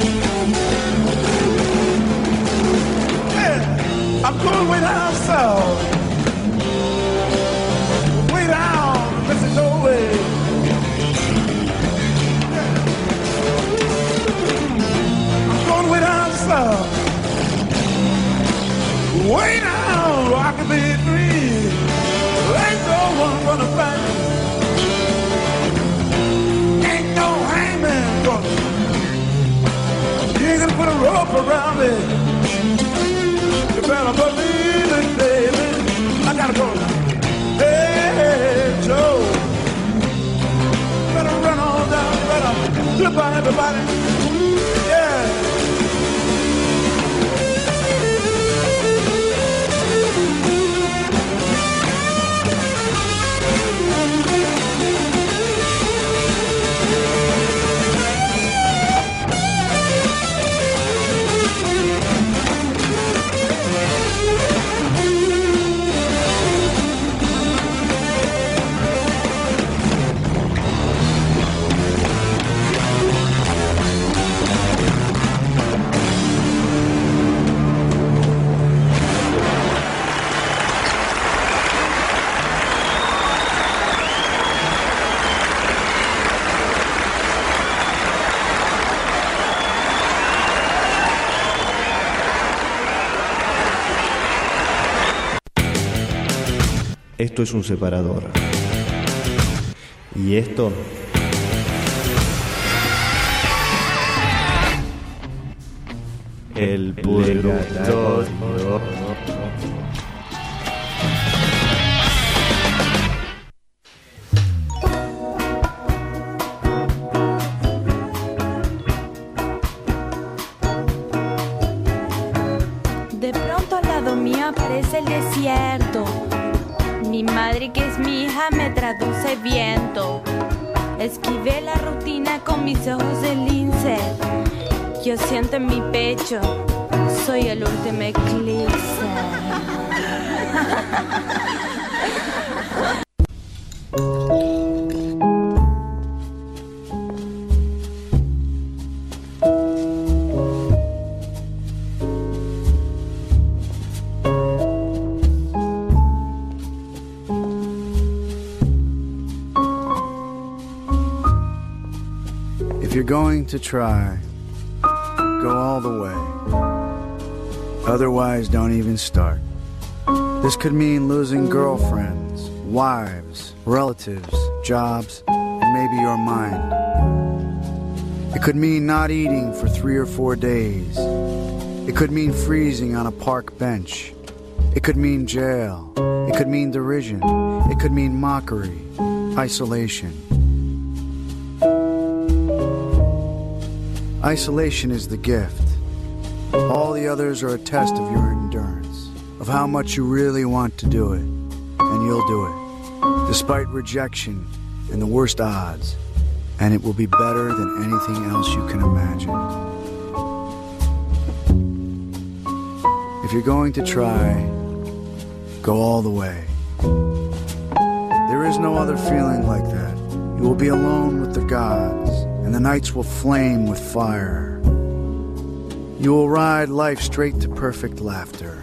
S: Yeah, I'm going way down south, way down Mississippi way. Way down south, way down Rockabye Green. Ain't no one gonna find me. Ain't no hangman gonna. You ain't gonna put a rope around me. You better believe it, baby. I gotta go now. Hey, Joe, better run on down, better flip on everybody. Yeah.
T: Esto es un separador. Y esto... El purgatorio.
U: De pronto al lado mío aparece el desierto. Mi madre, que es mi hija, me traduce viento. Esquivé la rutina con mis ojos de lince. Yo siento en mi pecho, soy el último eclipse.
V: If you're going to try, go all the way. Otherwise, don't even start. This could mean losing girlfriends, wives, relatives, jobs, and maybe your mind. It could mean not eating for three or four days. It could mean freezing on a park bench. It could mean jail. It could mean derision. It could mean mockery, isolation. Isolation is the gift. All the others are a test of your endurance, of how much you really want to do it, and you'll do it, despite rejection and the worst odds, and it will be better than anything else you can imagine. If you're going to try, go all the way. There is no other feeling like that. You will be alone with the gods, and the nights will flame with fire. You will ride life straight to perfect laughter.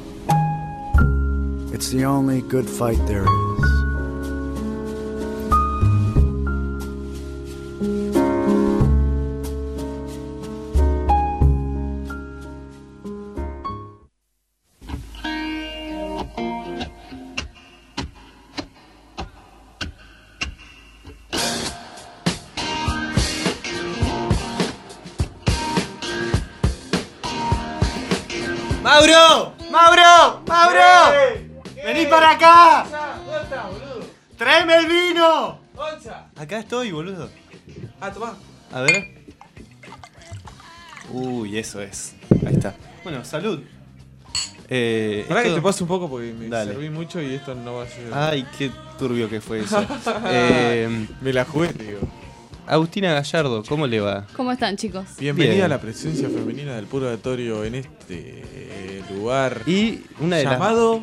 V: It's the only good fight there is.
B: ¡Mauro! ¡Mauro! ¡Mauro! ¡Vení para acá!
C: ¿Dónde estás, boludo?
B: ¡Tráeme el vino!
C: ¡Onza!
B: Acá estoy, boludo.
C: Ah, tomá.
B: A ver. Uy, eso es. Ahí está. Bueno, salud. Eh,
C: Pará que
B: esto-
C: te paso un poco porque me
B: Dale.
C: serví mucho y esto no va a ser...
B: Ay, qué turbio que fue eso. eh,
C: Me la jugué, te digo.
B: Agustina Gallardo, ¿cómo le va?
N: ¿Cómo están, chicos?
C: Bienvenida
B: Bien.
C: a la presencia femenina del purgatorio en este lugar
B: Y una de las-
C: llamado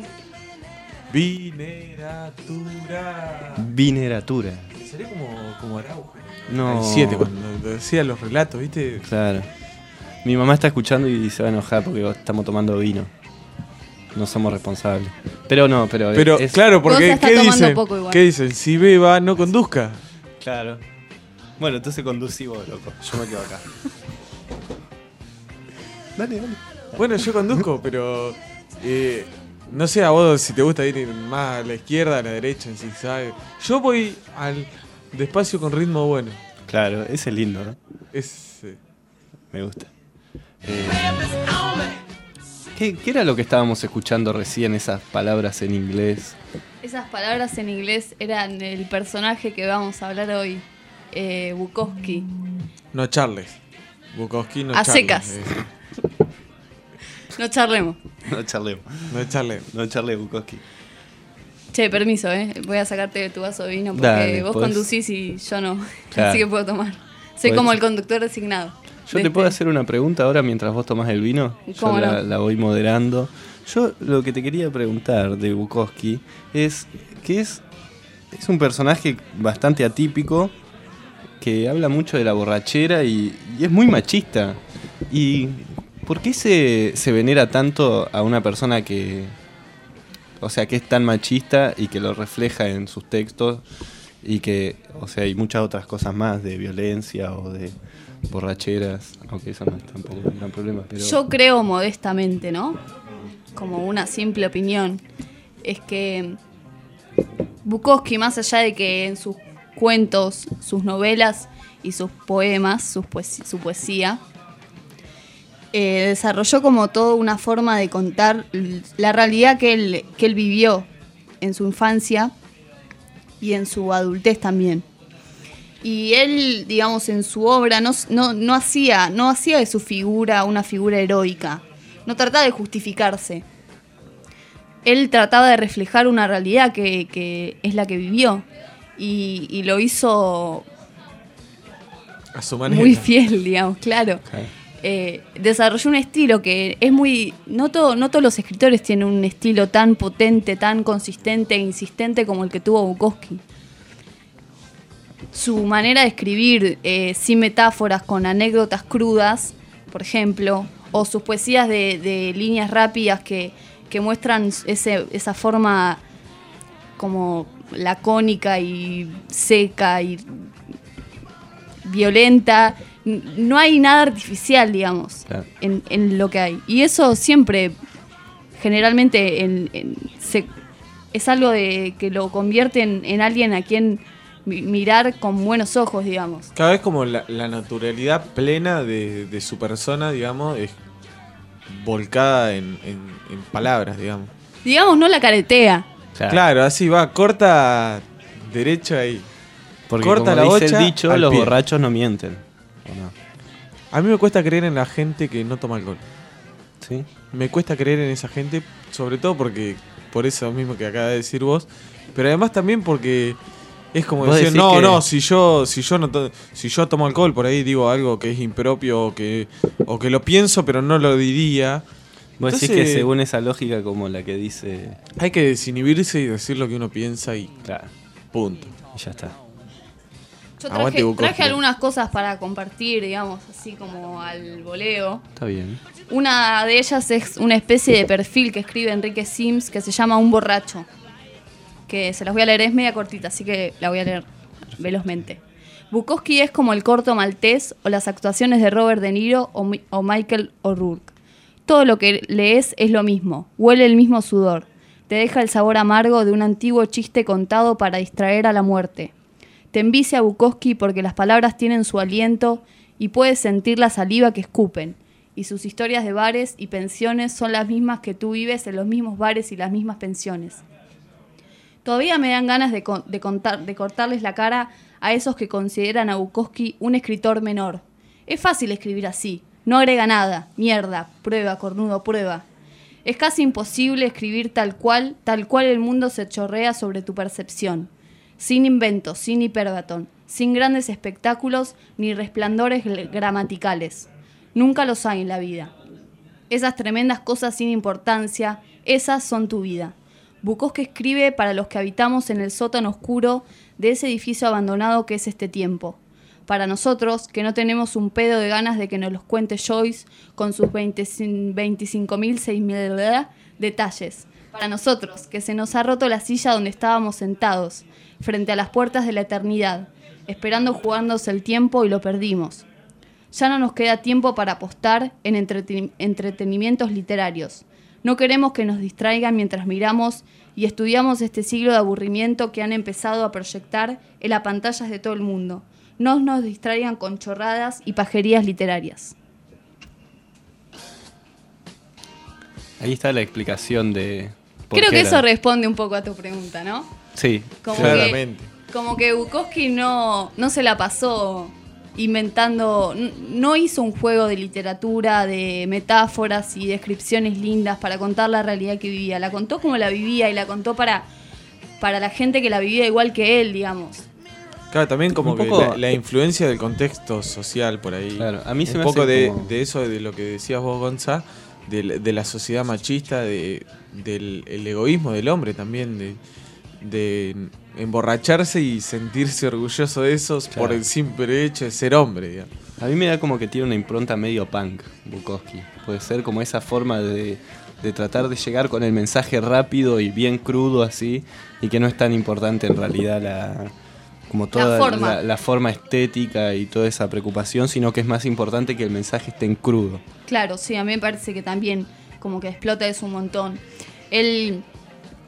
C: Vineratura.
B: Vineratura.
C: Sería como, como Araujo.
B: No.
C: El siete, cuando decía los relatos, ¿viste?
B: Claro. Mi mamá está escuchando y se va a enojar porque estamos tomando vino. No somos responsables. Pero no, pero.
C: Pero
B: es-
C: claro, porque
N: Vos estás
C: ¿qué
N: tomando
C: dicen?
N: poco igual.
C: ¿Qué dicen? Si beba, no conduzca.
B: Claro. Bueno, entonces conducí vos, loco. Yo me quedo acá. Dale, dale.
C: Bueno, yo conduzco, pero eh, no sé a vos si te gusta ir más a la izquierda, a la derecha, en zigzag. Yo voy al despacio con ritmo bueno.
B: Claro, ese es lindo, ¿no?
C: Es, eh,
B: Me gusta. Eh, ¿qué, ¿Qué era lo que estábamos escuchando recién, esas palabras en inglés?
N: Esas palabras en inglés eran el personaje que vamos a hablar hoy, eh, Bukowski.
C: No charles. Bukowski no
N: A
C: charles.
N: secas.
C: eh.
N: No charlemos.
B: No charlemos.
C: No charle.
B: No charle Bukowski.
N: Che, permiso, ¿eh? Voy a sacarte tu vaso de vino porque
B: Dale,
N: vos
B: podés.
N: conducís y yo no.
B: Claro.
N: Así que puedo tomar. Soy
B: Podés.
N: como el conductor designado.
B: Yo
N: de
B: te puedo
N: este-
B: hacer una pregunta ahora mientras vos tomás el vino. Yo
N: ¿Cómo
B: la,
N: no?
B: la voy moderando. Yo lo que te quería preguntar de Bukowski es que es, es un personaje bastante atípico que habla mucho de la borrachera y, y es muy machista. ¿Y por qué se, se venera tanto a una persona que, o sea, que es tan machista y que lo refleja en sus textos y que, o sea, hay muchas otras cosas más de violencia o de borracheras, aunque eso no es tampoco un gran problema, pero
N: Yo creo modestamente, ¿no? Como una simple opinión, es que
A: Bukowski, más allá de que en sus cuentos, sus novelas y sus poemas, sus poes- su poesía, eh, desarrolló como toda una forma de contar l- la realidad que él, que él vivió en su infancia y en su adultez también. Y él, digamos, en su obra no, no, no, hacía, no hacía de su figura una figura heroica, no trataba de justificarse. Él trataba de reflejar una realidad que, que es la que vivió y, y lo hizo
C: a su manera.
A: Muy fiel, digamos, claro. Okay. Eh, desarrolló un estilo que es muy... No, todo, no todos los escritores tienen un estilo tan potente, tan consistente e insistente como el que tuvo Bukowski. Su manera de escribir eh, sin metáforas, con anécdotas crudas, por ejemplo, o sus poesías de, de líneas rápidas que, que muestran ese, esa forma como lacónica y seca y violenta. No hay nada artificial, digamos, claro. en, en lo que hay. Y eso siempre, generalmente, en, en, se, es algo de que lo convierte en, en alguien a quien mirar con buenos ojos, digamos.
C: Cada vez como la, la naturalidad plena de, de su persona, digamos, es volcada en, en, en palabras, digamos.
A: Digamos, no la caretea.
C: Claro, claro, así va, corta derecho ahí.
B: Porque
C: corta
B: como
C: la
B: dice
C: bocha
B: el dicho, los
C: pie.
B: borrachos no mienten. ¿O no?
C: A mí me cuesta creer en la gente que no toma alcohol.
B: ¿Sí?
C: Me cuesta creer en esa gente, sobre todo porque, por eso mismo que acaba de decir vos, pero además también porque es como decir, no, que... no, si yo, si yo no to si yo tomo alcohol, por ahí digo algo que es impropio o que, o que lo pienso pero no lo diría.
B: Vos
C: Entonces,
B: decís que según esa lógica como la que dice...
C: Hay que desinhibirse y decir lo que uno piensa y
B: claro.
C: Punto.
B: Y ya está.
A: Yo traje, traje algunas cosas para compartir, digamos, así como al voleo.
B: Está bien.
A: Una de ellas es una especie de perfil que escribe Enrique Sims que se llama Un borracho. Que se las voy a leer, es media cortita, así que la voy a leer velozmente. Bukowski es como el corto maltés o las actuaciones de Robert De Niro o, Mi o Michael O'Rourke. Todo lo que lees es lo mismo, huele el mismo sudor. Te deja el sabor amargo de un antiguo chiste contado para distraer a la muerte. Te envicia a Bukowski porque las palabras tienen su aliento y puedes sentir la saliva que escupen. Y sus historias de bares y pensiones son las mismas que tú vives en los mismos bares y las mismas pensiones. Todavía me dan ganas de, con, de, contar, de cortarles la cara a esos que consideran a Bukowski un escritor menor. Es fácil escribir así, no agrega nada, mierda, prueba, cornudo, prueba. Es casi imposible escribir tal cual, tal cual el mundo se chorrea sobre tu percepción. Sin inventos, sin hiperbatón, sin grandes espectáculos ni resplandores gramaticales. Nunca los hay en la vida. Esas tremendas cosas sin importancia, esas son tu vida. Bukowski escribe para los que habitamos en el sótano oscuro de ese edificio abandonado que es este tiempo. Para nosotros, que no tenemos un pedo de ganas de que nos los cuente Joyce con sus veinticinco mil, seis mil detalles. Para nosotros, que se nos ha roto la silla donde estábamos sentados, frente a las puertas de la eternidad, esperando jugándose el tiempo y lo perdimos. Ya no nos queda tiempo para apostar en entreten- entretenimientos literarios. No queremos que nos distraigan mientras miramos y estudiamos este siglo de aburrimiento que han empezado a proyectar en las pantallas de todo el mundo. No nos distraigan con chorradas y pajerías literarias.
B: Ahí está la explicación de...
A: Creo que era. Eso responde un poco a tu pregunta, ¿no?
B: Sí,
A: como
C: claramente.
A: Que, como que Bukowski no, no se la pasó inventando, no hizo un juego de literatura, de metáforas y descripciones lindas para contar la realidad que vivía. La contó como la vivía y la contó para, para la gente que la vivía igual que él, digamos.
C: Claro, también como
B: un
C: que
B: poco...
C: la, la influencia del contexto social por ahí.
B: Claro, a mí se
C: un
B: me
C: poco
B: hace
C: de,
B: como...
C: de eso, de lo que decías vos, Gonza, de, de la sociedad machista, de, del el egoísmo del hombre también, de, de emborracharse y sentirse orgulloso de eso claro. por el simple hecho de ser hombre, digamos.
B: A mí me da como que tiene una impronta medio punk, Bukowski. Puede ser como esa forma de, de tratar de llegar con el mensaje rápido y bien crudo así, y que no es tan importante en realidad la... como toda
A: la forma.
B: La, la forma estética y toda esa preocupación, sino que es más importante que el mensaje esté en crudo.
A: Claro, sí, a mí me parece que también como que explota eso un montón. Él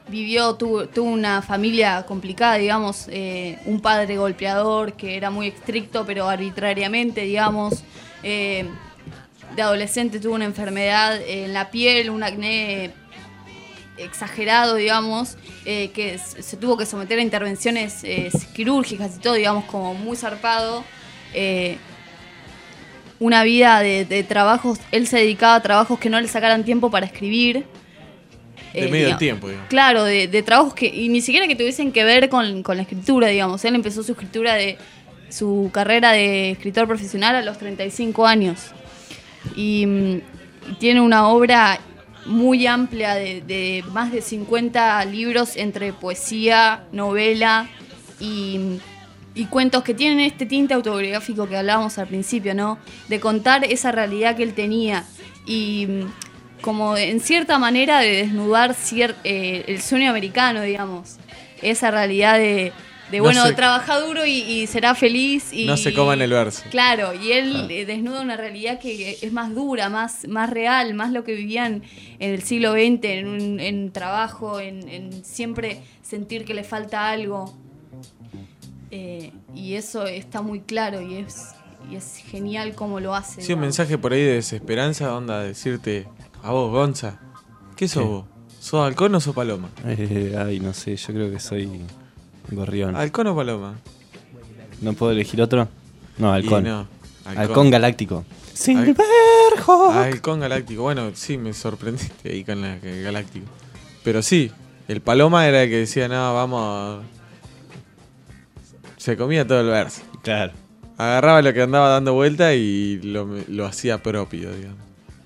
A: vivió, tuvo, tuvo una familia complicada, digamos, eh, un padre golpeador que era muy estricto, pero arbitrariamente, digamos. Eh, de adolescente tuvo una enfermedad en la piel, un acné exagerado, digamos, eh, que se tuvo que someter a intervenciones eh, quirúrgicas y todo, digamos, como muy zarpado. Eh, una vida de, de trabajos, él se dedicaba a trabajos que no le sacaran tiempo para escribir.
C: De
A: eh,
C: medio
A: digamos,
C: tiempo, digamos.
A: Claro, de, de trabajos que y ni siquiera que tuviesen que ver con, con la escritura, digamos. Él empezó su escritura de su carrera de escritor profesional a los treinta y cinco años. Y, y tiene una obra muy amplia de, de más de cincuenta libros entre poesía, novela y, y cuentos que tienen este tinte autobiográfico que hablábamos al principio, ¿no? De contar esa realidad que él tenía y como en cierta manera de desnudar cier- eh, el sueño americano, digamos, esa realidad de, de
C: No
A: bueno,
C: se-
A: trabaja duro y, y será feliz. Y,
C: No se coma en el verso.
A: Claro, y él
C: Claro.
A: eh, desnuda una realidad que es más dura, más, más real, más lo que vivían en el siglo veinte, en, un, en trabajo, en, en siempre sentir que le falta algo. Eh, y eso está muy claro y es, y es genial cómo lo hace.
C: Sí, un
A: digamos.
C: mensaje por ahí de desesperanza, onda, decirte a vos, Gonza, ¿qué sos
B: ¿Qué?
C: vos? ¿Sos halcón o sos paloma?
B: Eh, ay, no sé, yo creo que soy gorrión.
C: ¿Halcón o paloma?
B: ¿No puedo elegir otro? No, halcón.
C: Y no, halcón.
B: halcón galáctico.
C: Silverhawk. Halcón galáctico. Bueno, sí, me sorprendiste ahí con la que- galáctico. Pero sí, el paloma era el que decía, no, vamos a... Se comía todo el verso.
B: Claro.
C: Agarraba lo que andaba dando vuelta y lo, lo hacía propio, digamos.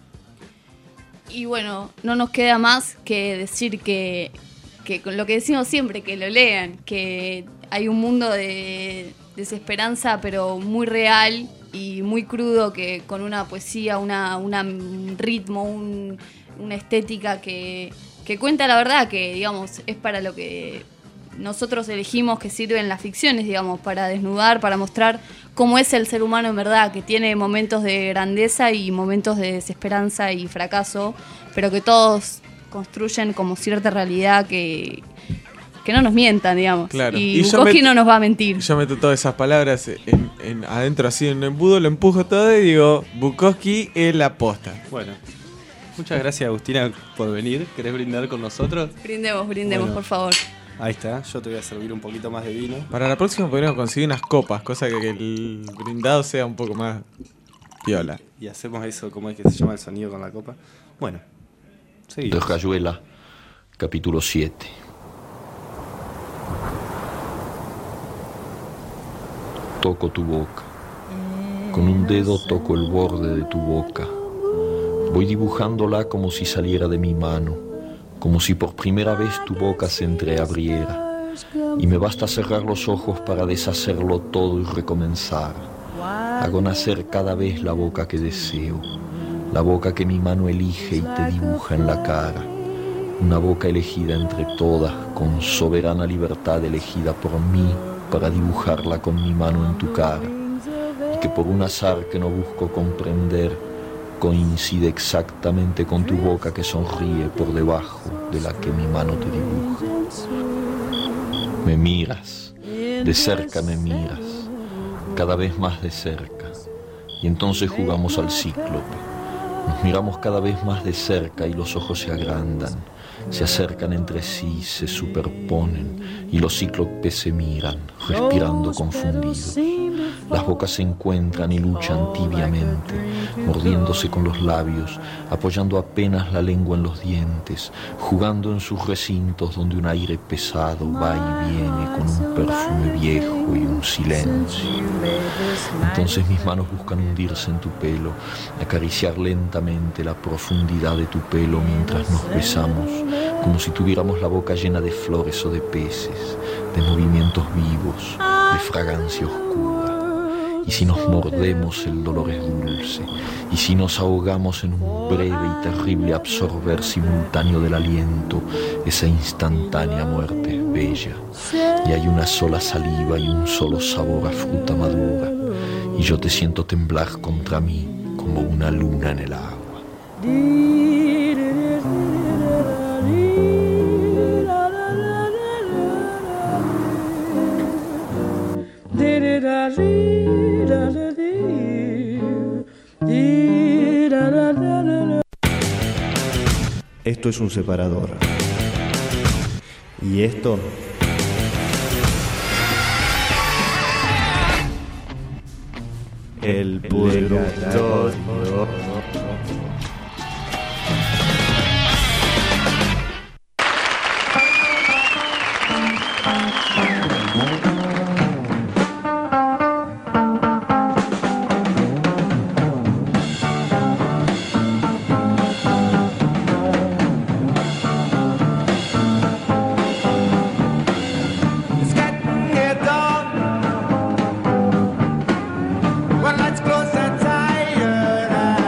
A: Y bueno, no nos queda más que decir que, que con lo que decimos siempre, que lo lean, que hay un mundo de desesperanza, pero muy real y muy crudo, que con una poesía, una, una un ritmo, un- una estética que, que cuenta la verdad, que digamos es para lo que nosotros elegimos que sirven las ficciones, digamos, para desnudar, para mostrar cómo es el ser humano en verdad, que tiene momentos de grandeza y momentos de desesperanza y fracaso, pero que todos construyen como cierta realidad que, que no nos mientan, digamos.
C: Claro.
A: Y,
C: yo
A: Bukowski
C: meto-
A: no nos va a mentir.
C: Yo meto todas esas palabras en, en- adentro así en un embudo, lo empujo todo y digo, Bukowski es la posta.
B: Bueno, muchas gracias Agustina por venir. ¿Querés brindar con nosotros?
A: Brindemos, brindemos,
B: Bueno.
A: por favor.
B: Ahí está, yo te voy a servir un poquito más de vino.
C: Para la próxima podríamos conseguir unas copas, cosa que, que el brindado sea un poco más piola.
B: Y hacemos eso, ¿cómo es que se llama el sonido con la copa? Bueno,
D: De
B: seguimos.
D: Rayuela, capítulo siete. Toco tu boca. Con un dedo toco el borde de tu boca. Voy dibujándola como si saliera de mi mano, como si por primera vez tu boca se entreabriera. Y me basta cerrar los ojos para deshacerlo todo y recomenzar. Hago nacer cada vez la boca que deseo, la boca que mi mano elige y te dibuja en la cara. Una boca elegida entre todas, con soberana libertad elegida por mí para dibujarla con mi mano en tu cara. Y que por un azar que no busco comprender, coincide exactamente con tu boca que sonríe por debajo de la que mi mano te dibuja. Me miras, de cerca me miras, cada vez más de cerca, y entonces jugamos al cíclope. Nos miramos cada vez más de cerca y los ojos se agrandan, se acercan entre sí, se superponen y los cíclopes se miran, respirando confundidos. Las bocas se encuentran y luchan tibiamente, mordiéndose con los labios, apoyando apenas la lengua en los dientes, jugando en sus recintos donde un aire pesado va y viene con un perfume viejo y un silencio. Entonces mis manos buscan hundirse en tu pelo, acariciar lentamente la profundidad de tu pelo mientras nos besamos, como si tuviéramos la boca llena de flores o de peces, de movimientos vivos, de fragancia oscura. Y si nos mordemos el dolor es dulce, y si nos ahogamos en un breve y terrible absorber simultáneo del aliento, esa instantánea muerte es bella, y hay una sola saliva y un solo sabor a fruta madura, y yo te siento temblar contra mí como una luna en el agua.
T: Esto es un separador. Y esto... El purgatorio.
S: Well, let's close and tired.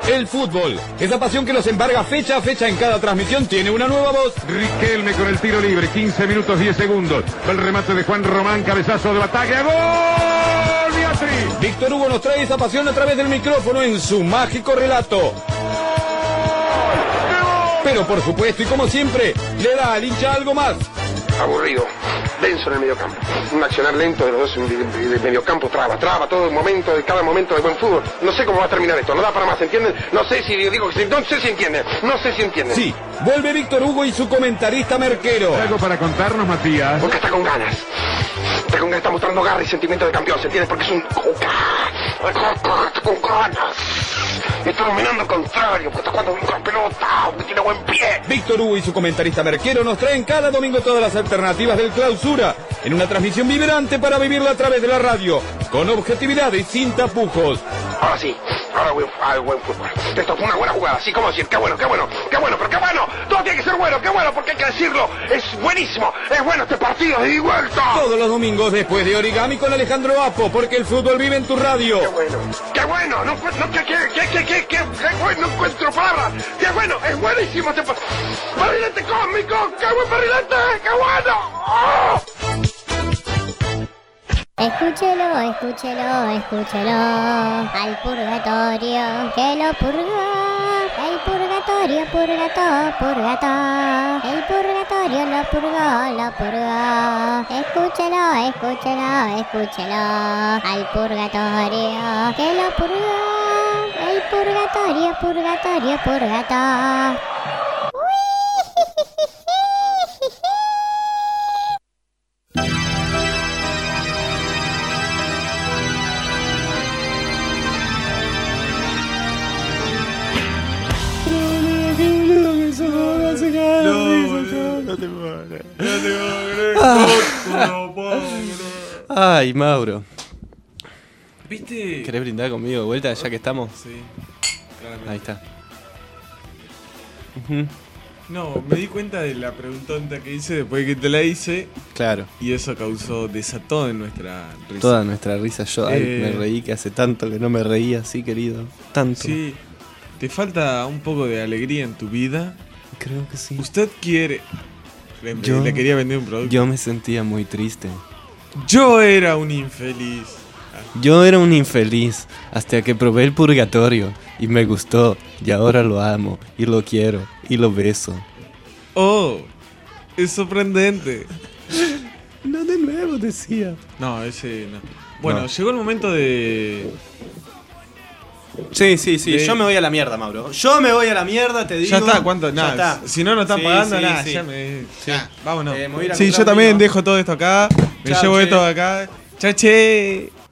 E: El fútbol, esa pasión que nos embarga fecha a fecha en cada transmisión, tiene una nueva voz.
I: Riquelme con el tiro libre, quince minutos diez segundos. El remate de Juan Román, cabezazo de Bataglia, ¡gol! Beatriz.
E: Víctor Hugo nos trae esa pasión a través del micrófono en su mágico relato. Pero por supuesto y como siempre, le da al hincha algo más.
I: Aburrido, denso en el mediocampo. Un accionar lento de los dos de, de mediocampo, traba, traba todo el momento, de cada momento de buen fútbol. No sé cómo va a terminar esto, no da para más, ¿entienden? No sé si digo que no sé si entienden, no sé si entienden.
E: Sí, vuelve Víctor Hugo y su comentarista Merquero.
I: ¿Algo para contarnos, Matías? Porque está con ganas. Está con ganas, está mostrando garra y sentimiento de campeón, ¿se entiende? Porque es un está con ganas. Está dominando al contrario, porque está jugando bien con la pelota, porque tiene buen pie.
E: Víctor Hugo y su comentarista Merquero nos traen cada domingo todas las alternativas del Clausura en una transmisión vibrante para vivirla a través de la radio, con objetividad y sin tapujos.
I: Ahora sí, ahora buen, ah, buen fútbol. Esto fue una buena jugada, así como decir, qué bueno, qué bueno, qué bueno, pero qué bueno. Todo tiene que ser bueno, qué bueno, porque hay que decirlo. Es buenísimo, es bueno este partido de ida y vuelta.
E: Todos los domingos después de Origami con Alejandro Apo, porque el fútbol vive en tu radio.
I: Qué bueno, qué bueno, no, no, qué, qué, qué, qué, qué, qué, qué bueno, no encuentro palabras. Qué bueno, es buenísimo este partido. Barrilete cósmico, qué buen barrilete, qué bueno. ¡Oh!
F: Escúchelo, escúchelo, escúchelo, al purgatorio, que lo purgó, el purgatorio, purgato, purgato, el purgatorio lo purgó, lo purgó, escúchelo, escúchelo, escúchelo, al purgatorio, que lo purgó, el purgatorio, purgatorio, purgato.
B: Ay, Mauro.
C: ¿Viste?
B: ¿Querés brindar conmigo de vuelta ya que estamos?
C: Sí, claramente.
B: Ahí está.
C: Uh-huh. No, me di cuenta de la preguntonta que hice después de que te la hice.
B: Claro.
C: Y eso causó, desató en nuestra risa.
B: Toda nuestra risa. Yo ay,
C: Eh.
B: me reí que hace tanto que no me reía así, querido. Tanto.
C: Sí. ¿Te falta un poco de alegría en tu vida?
B: Creo que sí.
C: ¿Usted quiere...? Le,
B: Yo-
C: le quería vender un producto.
B: Yo me sentía muy triste.
C: Yo era un infeliz.
B: Yo era un infeliz hasta que probé el purgatorio y me gustó y ahora lo amo y lo quiero y lo beso.
C: Oh, es sorprendente.
B: No de nuevo decía.
C: No, ese no. Bueno,
B: No.
C: llegó el momento de...
B: Sí, sí, sí,
C: de-
B: yo me voy a la mierda, Mauro. Yo me voy a la mierda, te digo.
C: Ya está, ¿cuánto?
B: Ya
C: Nada,
B: está.
C: si no nos están
B: Sí,
C: pagando,
B: sí,
C: nada,
B: sí.
C: ya me...
B: Sí.
C: ya, vámonos.
B: Eh, me voy a ir a
C: Sí,
B: comprar
C: yo
B: un
C: también
B: vino.
C: dejo todo esto acá, me
B: Chao,
C: llevo
B: che.
C: esto de acá. Chao, che.